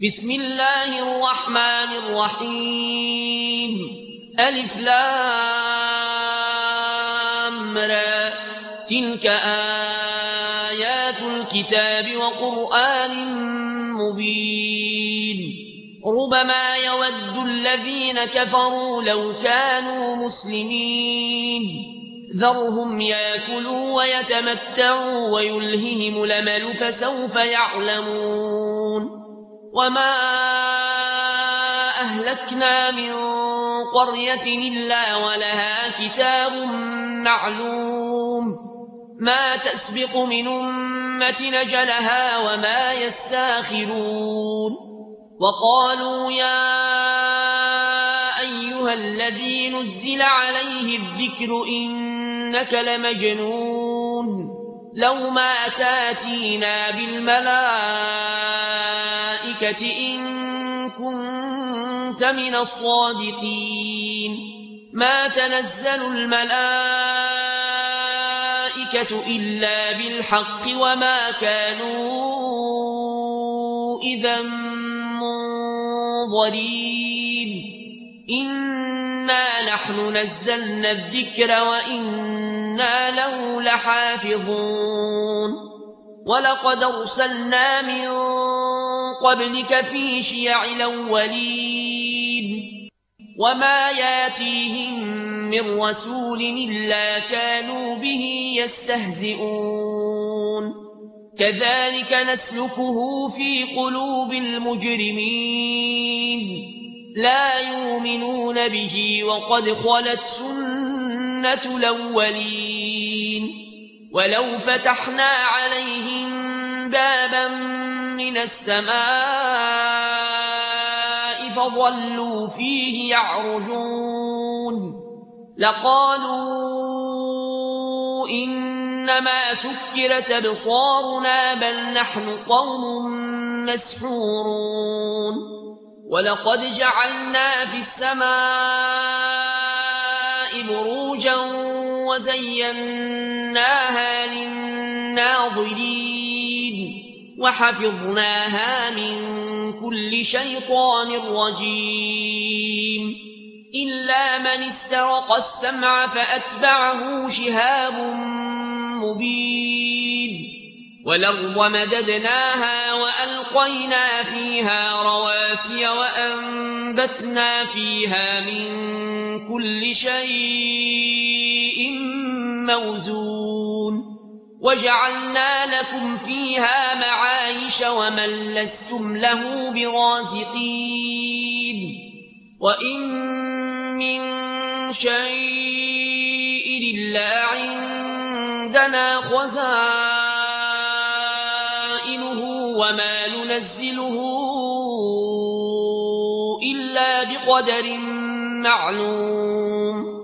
بسم الله الرحمن الرحيم ألف لام را تلك آيات الكتاب وقرآن مبين ربما يود الذين كفروا لو كانوا مسلمين ذرهم يأكلوا ويتمتعوا ويلههم الأمل فسوف يعلمون وما أهلكنا من قرية إلا ولها كتاب معلوم ما تسبق من أمة أجلها وما يستاخرون وقالوا يا أيها الذي نزل عليه الذكر إنك لمجنون لو ما تاتينا بالملائكة إن كنت من الصادقين ما تنزل الملائكة إلا بالحق وما كانوا إذا منظرين إنا نحن نزلنا الذكر وإنا له لحافظون ولقد أرسلنا من قبلك في شيع الأولين وما ياتيهم من رسول إلا كانوا به يستهزئون كذلك نسلكه في قلوب المجرمين لا يؤمنون به وقد خلت سنة الأولين ولو فتحنا عليهم بابا من السماء فظلوا فيه يعرجون لقالوا إنما سكرت أبصارنا بل نحن قوم مسحورون ولقد جعلنا في السماء بروجا وزيناها للناظرين وحفظناها من كل شيطان رجيم إلا من استرق السمع فأتبعه شهاب مبين والأرض مددناها وألقينا فيها رواسي وأنبتنا فيها من كل شيء موزون وجعلنا لكم فيها معايش ومن لستم له برازقين وإن من شيء إلا عندنا خزائنه وما ننزله إلا بقدر معلوم